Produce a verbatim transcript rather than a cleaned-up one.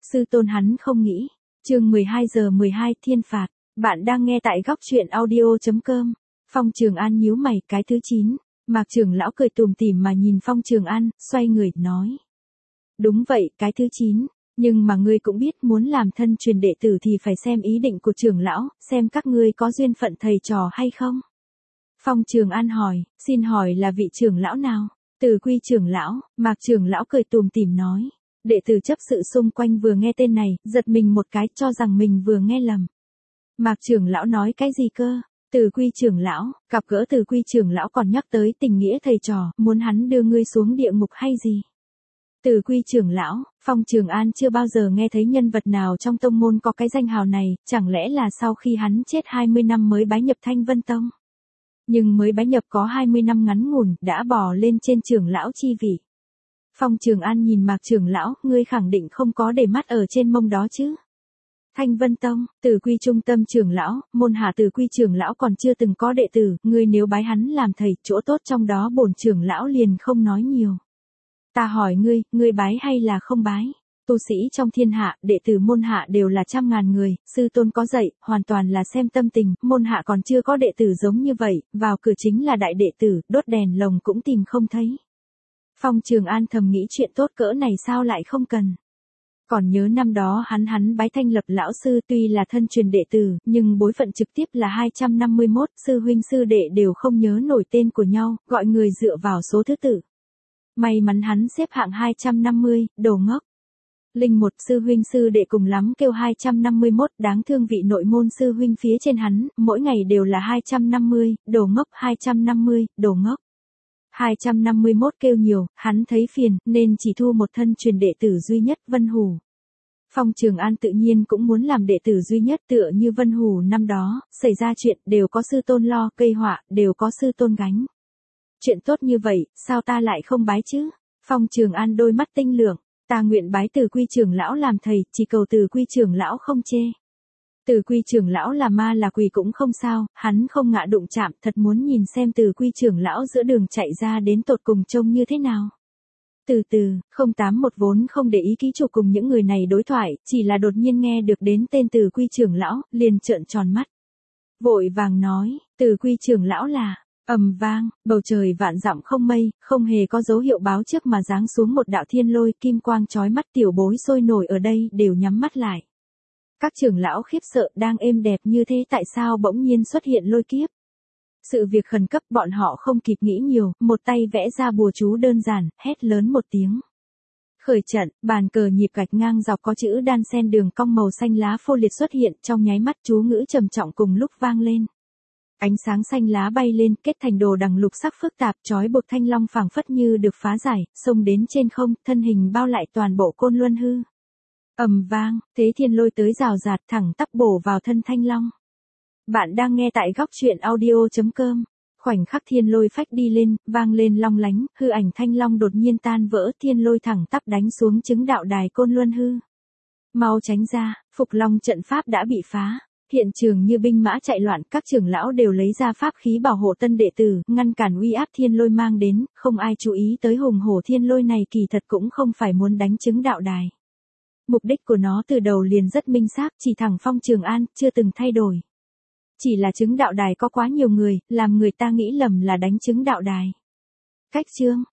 sư tôn hắn không nghĩ. Chương mười hai giờ mười hai thiên phạt. Bạn đang nghe tại góc truyện audio chấm com. Phong Trường An nhíu mày, cái thứ chín. Mạc trưởng lão cười tủm tỉm mà nhìn Phong Trường An, xoay người, nói. Đúng vậy, cái thứ chín. Nhưng mà ngươi cũng biết muốn làm thân truyền đệ tử thì phải xem ý định của trưởng lão, xem các ngươi có duyên phận thầy trò hay không. Phong Trường An hỏi, xin hỏi là vị trưởng lão nào? Từ Quy trưởng lão. Mạc trưởng lão cười tủm tỉm nói. Đệ tử chấp sự xung quanh vừa nghe tên này, giật mình một cái, cho rằng mình vừa nghe lầm. Mạc trưởng lão nói cái gì cơ? Từ Quy trưởng lão. Gặp gỡ Từ Quy trưởng lão còn nhắc tới tình nghĩa thầy trò, muốn hắn đưa ngươi xuống địa ngục hay gì? Từ Quy trưởng lão. Phong Trường An chưa bao giờ nghe thấy nhân vật nào trong tông môn có cái danh hào này, chẳng lẽ là sau khi hắn chết hai mươi năm mới bái nhập Thanh Vân Tông? Nhưng mới bái nhập có hai mươi năm ngắn ngủn, đã bò lên trên trưởng lão chi vị. Phong Trường An nhìn Mạc trưởng lão, ngươi khẳng định không có để mắt ở trên mông đó chứ? Thanh Vân Tông. Từ Quy trung tâm trưởng lão, môn hạ Từ Quy trưởng lão còn chưa từng có đệ tử, ngươi nếu bái hắn làm thầy, chỗ tốt trong đó bổn trưởng lão liền không nói nhiều. Ta hỏi ngươi, ngươi bái hay là không bái? Tu sĩ trong thiên hạ, đệ tử môn hạ đều là trăm ngàn người, sư tôn có dạy, hoàn toàn là xem tâm tình, môn hạ còn chưa có đệ tử giống như vậy, vào cửa chính là đại đệ tử, đốt đèn lồng cũng tìm không thấy. Phong Trường An thầm nghĩ chuyện tốt cỡ này sao lại không cần. Còn nhớ năm đó hắn hắn bái Thanh Lập lão sư tuy là thân truyền đệ tử, nhưng bối phận trực tiếp là hai trăm năm mươi mốt, sư huynh sư đệ đều không nhớ nổi tên của nhau, gọi người dựa vào số thứ tự. May mắn hắn xếp hạng hai trăm năm mươi, đồ ngốc. Linh một sư huynh sư đệ cùng lắm kêu hai trăm năm mươi mốt, đáng thương vị nội môn sư huynh phía trên hắn, mỗi ngày đều là hai trăm năm mươi, đồ ngốc hai trăm năm mươi, đồ ngốc. hai trăm năm mươi mốt kêu nhiều, hắn thấy phiền, nên chỉ thu một thân truyền đệ tử duy nhất Vân Hủ. Phong Trường An tự nhiên cũng muốn làm đệ tử duy nhất tựa như Vân Hủ năm đó, xảy ra chuyện, đều có sư tôn lo, cây họa, đều có sư tôn gánh. Chuyện tốt như vậy, sao ta lại không bái chứ? Phong Trường An đôi mắt tinh lượng, ta nguyện bái Từ Quy trưởng lão làm thầy, chỉ cầu Từ Quy trưởng lão không chê. Từ Quy trưởng lão là ma là quỷ cũng không sao, hắn không ngạ đụng chạm, thật muốn nhìn xem Từ Quy trưởng lão giữa đường chạy ra đến tột cùng trông như thế nào. Từ từ, không tám một vốn không để ý ký chủ cùng những người này đối thoại, chỉ là đột nhiên nghe được đến tên Từ Quy trưởng lão, liền trợn tròn mắt. Vội vàng nói, Từ Quy trưởng lão là, ầm vang, bầu trời vạn dặm không mây, không hề có dấu hiệu báo trước mà giáng xuống một đạo thiên lôi, kim quang chói mắt, tiểu bối sôi nổi ở đây đều nhắm mắt lại. Các trưởng lão khiếp sợ, đang êm đẹp như thế tại sao bỗng nhiên xuất hiện lôi kiếp. Sự việc khẩn cấp, bọn họ không kịp nghĩ nhiều, một tay vẽ ra bùa chú đơn giản, hét lớn một tiếng. Khởi trận, bàn cờ nhịp gạch ngang dọc có chữ đan xen đường cong màu xanh lá phô liệt xuất hiện, trong nháy mắt chú ngữ trầm trọng cùng lúc vang lên. Ánh sáng xanh lá bay lên, kết thành đồ đằng lục sắc phức tạp, trói buộc thanh long phảng phất như được phá giải, xông đến trên không, thân hình bao lại toàn bộ Côn Luân hư. Ầm vang, thế thiên lôi tới rào rạt thẳng tắp bổ vào thân thanh long. Bạn đang nghe tại góc truyện audio chấm com. Khoảnh khắc thiên lôi phách đi lên, vang lên long lánh, hư ảnh thanh long đột nhiên tan vỡ, thiên lôi thẳng tắp đánh xuống chứng đạo đài Côn Luân hư. Mau tránh ra, Phục Long trận pháp đã bị phá. Hiện trường như binh mã chạy loạn, các trưởng lão đều lấy ra pháp khí bảo hộ tân đệ tử, ngăn cản uy áp thiên lôi mang đến, không ai chú ý tới hùng hổ thiên lôi này kỳ thật cũng không phải muốn đánh chứng đạo đài. Mục đích của nó từ đầu liền rất minh xác, chỉ thẳng Phong Trường An, chưa từng thay đổi. Chỉ là chứng đạo đài có quá nhiều người, làm người ta nghĩ lầm là đánh chứng đạo đài. Cách chương,